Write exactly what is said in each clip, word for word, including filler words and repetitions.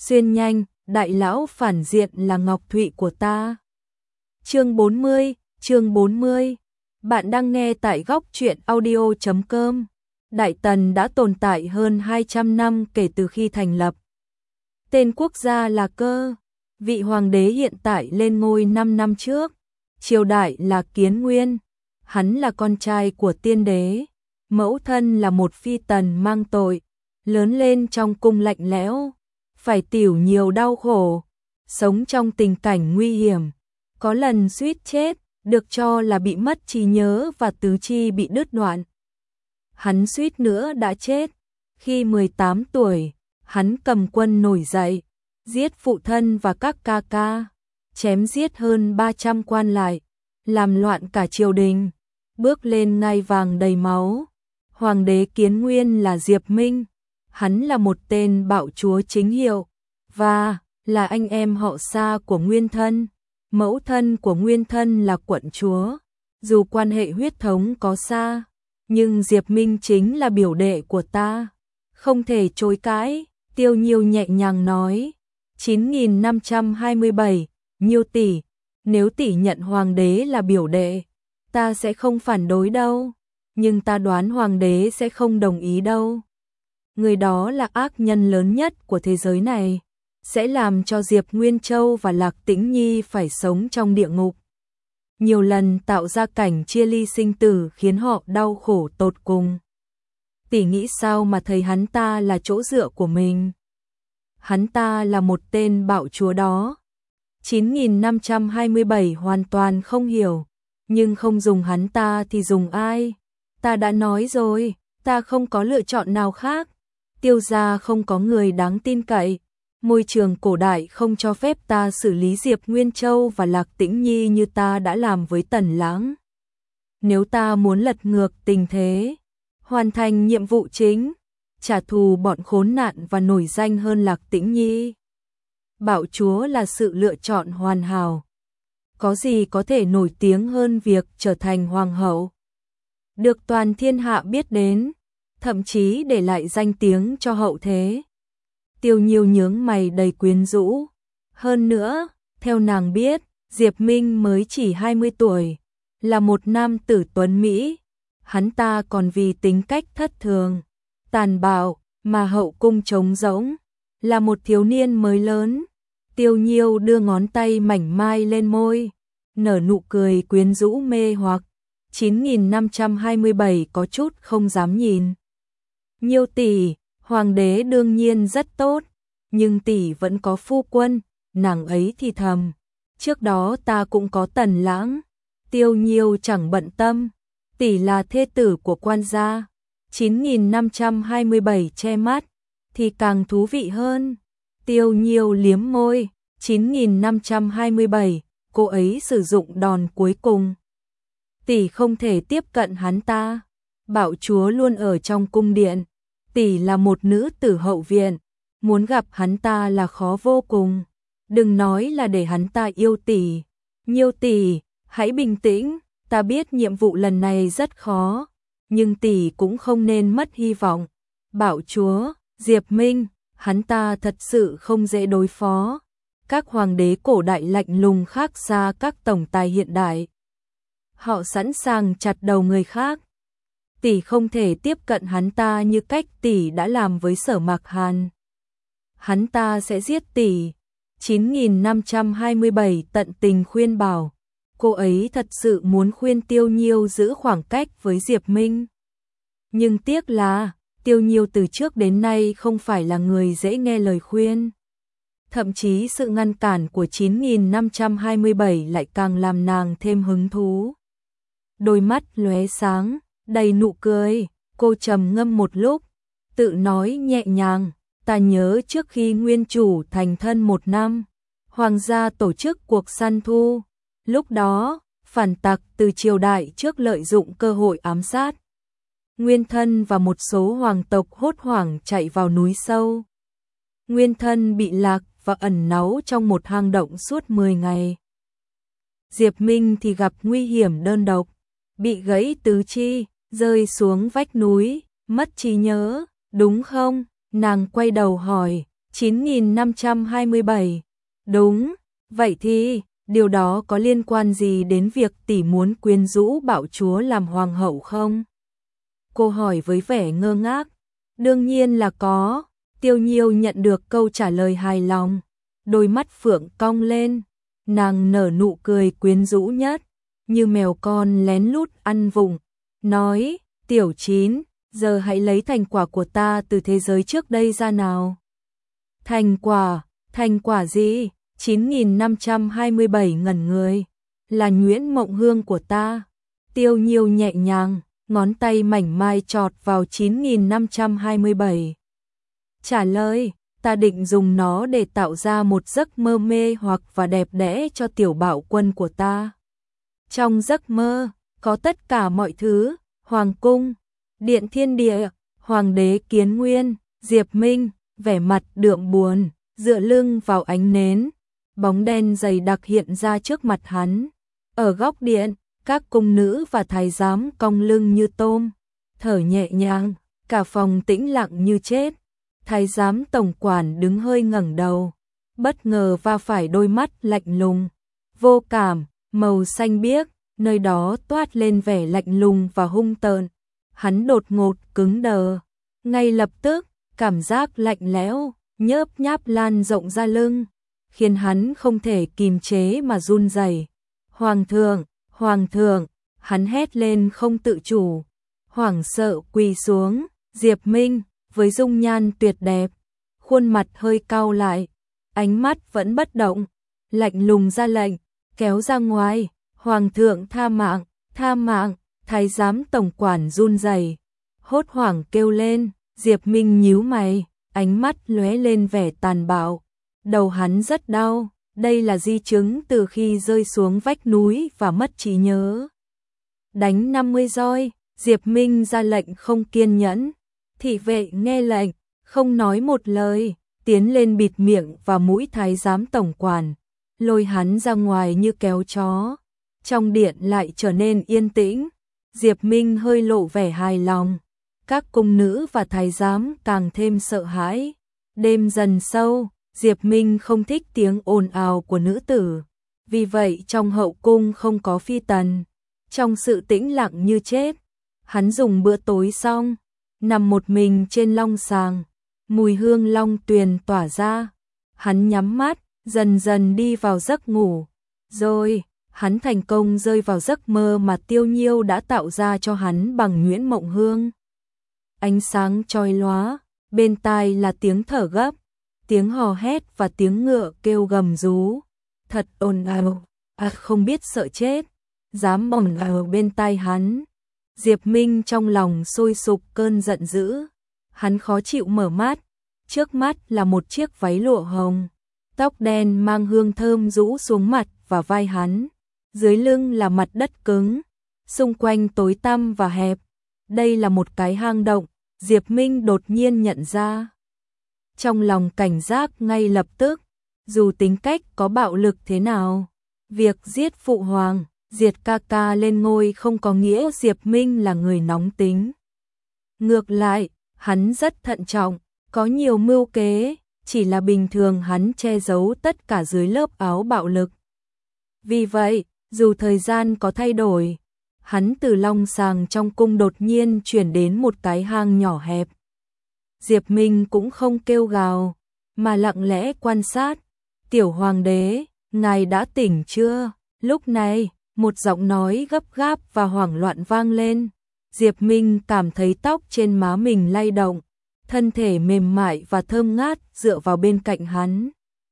Xuyên nhanh, đại lão phản diện là Ngọc Thụy của ta. Chương bốn mươi, chương bốn mươi. Bạn đang nghe tại góc truyện audio chấm com. Đại Tần đã tồn tại hơn hai trăm năm kể từ khi thành lập. Tên quốc gia là Cơ. Vị hoàng đế hiện tại lên ngôi năm năm trước. Triều đại là Kiến Nguyên. Hắn là con trai của tiên đế. Mẫu thân là một phi tần mang tội. Lớn lên trong cung lạnh lẽo. Phải tiểu nhiều đau khổ. Sống trong tình cảnh nguy hiểm. Có lần suýt chết, được cho là bị mất trí nhớ và tứ chi bị đứt đoạn. Hắn suýt nữa đã chết. Khi mười tám tuổi, hắn cầm quân nổi dậy, giết phụ thân và các ca ca, chém giết hơn ba trăm quan lại, làm loạn cả triều đình, bước lên ngai vàng đầy máu. Hoàng đế Kiến Nguyên là Diệp Minh, hắn là một tên bạo chúa chính hiệu, và là anh em họ xa của Nguyên Thân. Mẫu thân của Nguyên Thân là quận chúa, dù quan hệ huyết thống có xa, nhưng Diệp Minh chính là biểu đệ của ta, không thể chối cãi. Tiêu Nhiêu nhẹ nhàng nói, chín nghìn năm trăm hai mươi bảy, Nhiêu tỷ, nếu tỷ nhận hoàng đế là biểu đệ, ta sẽ không phản đối đâu, nhưng ta đoán hoàng đế sẽ không đồng ý đâu. Người đó là ác nhân lớn nhất của thế giới này, sẽ làm cho Diệp Nguyên Châu và Lạc Tĩnh Nhi phải sống trong địa ngục. Nhiều lần tạo ra cảnh chia ly sinh tử khiến họ đau khổ tột cùng. Tỷ nghĩ sao mà thấy hắn ta là chỗ dựa của mình? Hắn ta là một tên bạo chúa đó. chín nghìn năm trăm hai mươi bảy hoàn toàn không hiểu, nhưng không dùng hắn ta thì dùng ai? Ta đã nói rồi, ta không có lựa chọn nào khác. Tiêu gia không có người đáng tin cậy. Môi trường cổ đại không cho phép ta xử lý Diệp Nguyên Châu và Lạc Tĩnh Nhi như ta đã làm với Tần Lãng. Nếu ta muốn lật ngược tình thế, hoàn thành nhiệm vụ chính, trả thù bọn khốn nạn và nổi danh hơn Lạc Tĩnh Nhi, bạo chúa là sự lựa chọn hoàn hảo. Có gì có thể nổi tiếng hơn việc trở thành hoàng hậu, được toàn thiên hạ biết đến, thậm chí để lại danh tiếng cho hậu thế. Tiêu Nhiêu nhướng mày đầy quyến rũ. Hơn nữa, theo nàng biết, Diệp Minh mới chỉ hai mươi tuổi, là một nam tử tuấn Mỹ. Hắn ta còn vì tính cách thất thường, tàn bạo, mà hậu cung trống rỗng, là một thiếu niên mới lớn. Tiêu Nhiêu đưa ngón tay mảnh mai lên môi, nở nụ cười quyến rũ mê hoặc. chín nghìn năm trăm hai mươi bảy có chút không dám nhìn. Nhiêu tỷ, hoàng đế đương nhiên rất tốt, nhưng tỷ vẫn có phu quân. Nàng ấy thì thầm, trước đó ta cũng có Tần Lãng. Tiêu Nhiêu chẳng bận tâm, tỷ là thê tử của quan gia. chín nghìn năm trăm hai mươi bảy che mắt, thì càng thú vị hơn. Tiêu Nhiêu liếm môi, chín nghìn năm trăm hai mươi bảy, cô ấy sử dụng đòn cuối cùng. Tỷ không thể tiếp cận hắn ta, bạo chúa luôn ở trong cung điện. Tỷ là một nữ tử hậu viện, muốn gặp hắn ta là khó vô cùng. Đừng nói là để hắn ta yêu tỷ. Nhiêu tỷ, hãy bình tĩnh, ta biết nhiệm vụ lần này rất khó, nhưng tỷ cũng không nên mất hy vọng. Bạo chúa, Diệp Minh, hắn ta thật sự không dễ đối phó. Các hoàng đế cổ đại lạnh lùng khác xa các tổng tài hiện đại. Họ sẵn sàng chặt đầu người khác. Tỷ không thể tiếp cận hắn ta như cách tỷ đã làm với Sở Mạc Hàn. Hắn ta sẽ giết tỷ. chín nghìn năm trăm hai mươi bảy tận tình khuyên bảo. Cô ấy thật sự muốn khuyên Tiêu Nhiêu giữ khoảng cách với Diệp Minh. Nhưng tiếc là, Tiêu Nhiêu từ trước đến nay không phải là người dễ nghe lời khuyên. Thậm chí sự ngăn cản của chín nghìn năm trăm hai mươi bảy lại càng làm nàng thêm hứng thú. Đôi mắt lóe sáng, đầy nụ cười, cô trầm ngâm một lúc, tự nói nhẹ nhàng, ta nhớ trước khi nguyên chủ thành thân một năm, hoàng gia tổ chức cuộc săn thu, lúc đó, phản tặc từ triều đại trước lợi dụng cơ hội ám sát. Nguyên Thân và một số hoàng tộc hốt hoảng chạy vào núi sâu. Nguyên Thân bị lạc và ẩn náu trong một hang động suốt mười ngày. Diệp Minh thì gặp nguy hiểm đơn độc, bị gãy tứ chi, rơi xuống vách núi, mất trí nhớ, đúng không? Nàng quay đầu hỏi, chín nghìn năm trăm hai mươi bảy. Đúng, vậy thì, điều đó có liên quan gì đến việc tỷ muốn quyến rũ bạo chúa làm hoàng hậu không? Cô hỏi với vẻ ngơ ngác. Đương nhiên là có. Tiêu Nhiêu nhận được câu trả lời hài lòng. Đôi mắt phượng cong lên. Nàng nở nụ cười quyến rũ nhất, như mèo con lén lút ăn vụng. Nói, Tiểu Chín, giờ hãy lấy thành quả của ta từ thế giới trước đây ra nào. Thành quả, thành quả gì? chín nghìn năm trăm hai mươi bảy ngẩn người. Là nhuyễn mộng hương của ta. Tiêu Nhiêu nhẹ nhàng, ngón tay mảnh mai chọt vào chín nghìn năm trăm hai mươi bảy. Trả lời, ta định dùng nó để tạo ra một giấc mơ mê hoặc và đẹp đẽ cho tiểu bạo quân của ta. Trong giấc mơ, có tất cả mọi thứ, hoàng cung, điện thiên địa, hoàng đế Kiến Nguyên, Diệp Minh, vẻ mặt đượm buồn, dựa lưng vào ánh nến, bóng đen dày đặc hiện ra trước mặt hắn. Ở góc điện, các cung nữ và thái giám cong lưng như tôm, thở nhẹ nhàng, cả phòng tĩnh lặng như chết. Thái giám tổng quản đứng hơi ngẩng đầu, bất ngờ va phải đôi mắt lạnh lùng, vô cảm, màu xanh biếc, nơi đó toát lên vẻ lạnh lùng và hung tợn. Hắn đột ngột cứng đờ, ngay lập tức, cảm giác lạnh lẽo, nhớp nháp lan rộng ra lưng, khiến hắn không thể kìm chế mà run rẩy. Hoàng thượng, hoàng thượng, hắn hét lên không tự chủ, hoảng sợ quỳ xuống. Diệp Minh với dung nhan tuyệt đẹp, khuôn mặt hơi cau lại, ánh mắt vẫn bất động, lạnh lùng ra lệnh, kéo ra ngoài. Hoàng thượng tha mạng, tha mạng. Thái giám tổng quản run rẩy, hốt hoảng kêu lên. Diệp Minh nhíu mày, ánh mắt lóe lên vẻ tàn bạo. Đầu hắn rất đau, đây là di chứng từ khi rơi xuống vách núi và mất trí nhớ. Đánh năm mươi roi. Diệp Minh ra lệnh không kiên nhẫn. Thị vệ nghe lệnh, không nói một lời, tiến lên bịt miệng và mũi thái giám tổng quản, lôi hắn ra ngoài như kéo chó. Trong điện lại trở nên yên tĩnh. Diệp Minh hơi lộ vẻ hài lòng. Các cung nữ và thái giám càng thêm sợ hãi. Đêm dần sâu, Diệp Minh không thích tiếng ồn ào của nữ tử. Vì vậy trong hậu cung không có phi tần. Trong sự tĩnh lặng như chết, hắn dùng bữa tối xong, nằm một mình trên long sàng, mùi hương long tuyền tỏa ra. Hắn nhắm mắt, dần dần đi vào giấc ngủ. Rồi, hắn thành công rơi vào giấc mơ mà Tiêu Nhiêu đã tạo ra cho hắn bằng nhuyễn mộng hương. Ánh sáng chói lóa, bên tai là tiếng thở gấp, tiếng hò hét và tiếng ngựa kêu gầm rú. Thật ồn ào, à không biết sợ chết, dám ồn ào bên tai hắn. Diệp Minh trong lòng sôi sục cơn giận dữ. Hắn khó chịu mở mắt, trước mắt là một chiếc váy lụa hồng, tóc đen mang hương thơm rũ xuống mặt và vai hắn. Dưới lưng là mặt đất cứng, xung quanh tối tăm và hẹp. Đây là một cái hang động, Diệp Minh đột nhiên nhận ra. Trong lòng cảnh giác ngay lập tức, dù tính cách có bạo lực thế nào, việc giết phụ hoàng, diệt ca ca lên ngôi không có nghĩa Diệp Minh là người nóng tính. Ngược lại, hắn rất thận trọng, có nhiều mưu kế, chỉ là bình thường hắn che giấu tất cả dưới lớp áo bạo lực. Vì vậy, dù thời gian có thay đổi, hắn từ long sàng trong cung đột nhiên chuyển đến một cái hang nhỏ hẹp. Diệp Minh cũng không kêu gào, mà lặng lẽ quan sát. Tiểu hoàng đế, ngài đã tỉnh chưa? Lúc này, một giọng nói gấp gáp và hoảng loạn vang lên. Diệp Minh cảm thấy tóc trên má mình lay động, thân thể mềm mại và thơm ngát dựa vào bên cạnh hắn.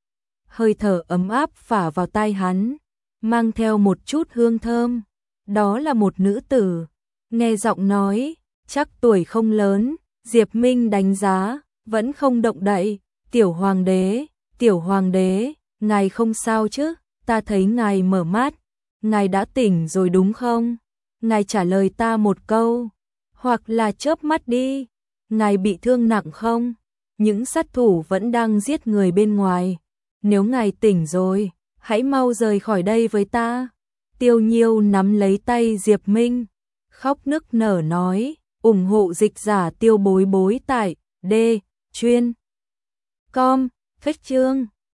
Hơi thở ấm áp phả vào tai hắn, mang theo một chút hương thơm. Đó là một nữ tử. Nghe giọng nói, chắc tuổi không lớn, Diệp Minh đánh giá, vẫn không động đậy. Tiểu hoàng đế, tiểu hoàng đế, ngài không sao chứ? Ta thấy ngài mở mắt, ngài đã tỉnh rồi đúng không? Ngài trả lời ta một câu, hoặc là chớp mắt đi. Ngài bị thương nặng không? Những sát thủ vẫn đang giết người bên ngoài. Nếu ngài tỉnh rồi, hãy mau rời khỏi đây với ta. Tiêu Nhiêu nắm lấy tay Diệp Minh, khóc nức nở nói, ủng hộ dịch giả Tiêu Bối Bối tại D chuyên com, phết chương.